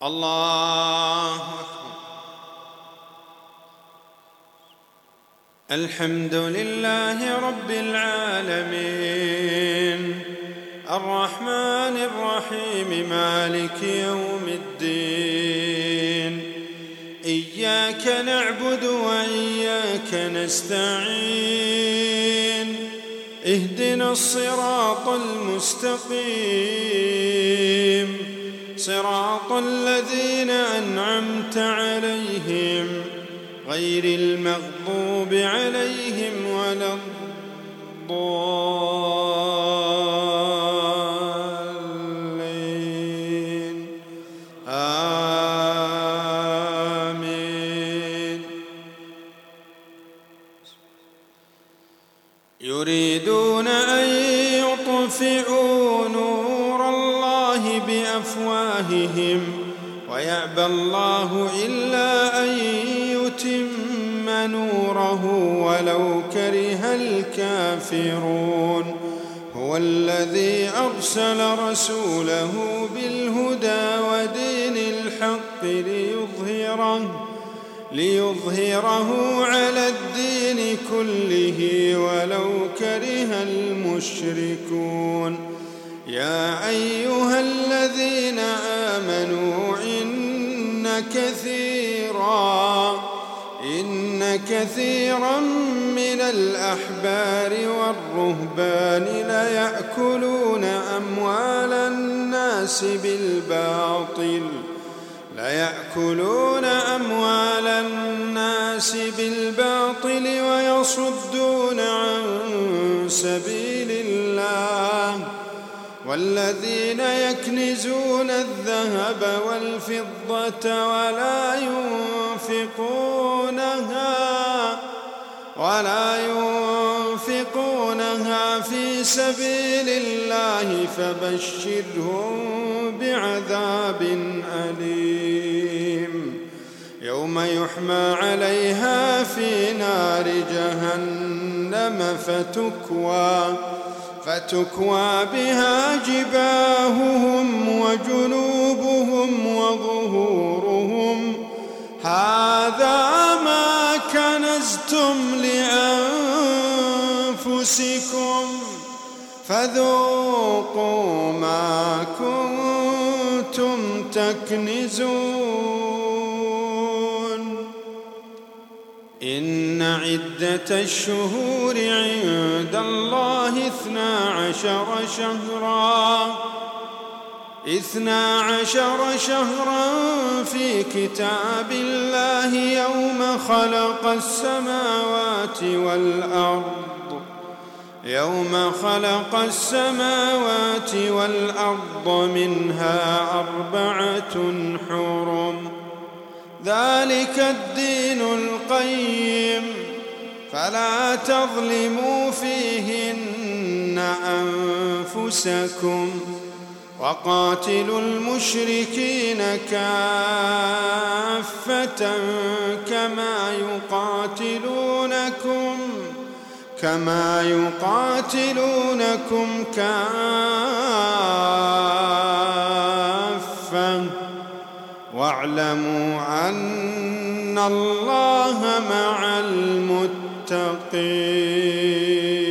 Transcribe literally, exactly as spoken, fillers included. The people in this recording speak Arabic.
الله أكبر. الحمد لله رب العالمين الرحمن الرحيم مالك يوم الدين. إياك نعبد وإياك نستعين. اهدنا الصراط المستقيم صراط الذين أنعمت عليهم غير المغضوب عليهم ولا الضالين آمين. يريدون أن يطفئوا نور الله بأفواههم ويأبى الله إلا أن يتم نوره ولو كره الكافرون. هو الذي أرسل رسوله بالهدى ودين الحق ليظهره ليظهره على الدين كله ولو كره المشركون. يا أيها الذين آمنوا إن كثيرا إن كثيرا من الأحبار والرهبان ليأكلون أموال الناس بالباطل ليأكلون أموال الناس بالباطل ويصدون عن سبيل الله. والذين يكنزون الذهب والفضة ولا ينفقونها ولا ينفقونها في سبيل الله فبشرهم بعذاب أليم. يوم يحمى عليها في نار جهنم فتكوى فتكوى بها جباههم وجنوبهم وظهورهم هذا ما كنزتم لأنفسكم فذوقوا ما كنتم تكنزون. إن عدة الشهور عند الله اثنا عشر شهرا اثنا عشر شهرا في كتاب الله يوم خلق السماوات والأرض يوم خلق السماوات والأرض منها أربعة حرم ذلك الدين القيم فلا تظلموا فيهن أنفسكم وقاتلوا المشركين كافة كما يقاتلونكم كما يقاتلونكم كافة واعلموا أن الله مع المتقين.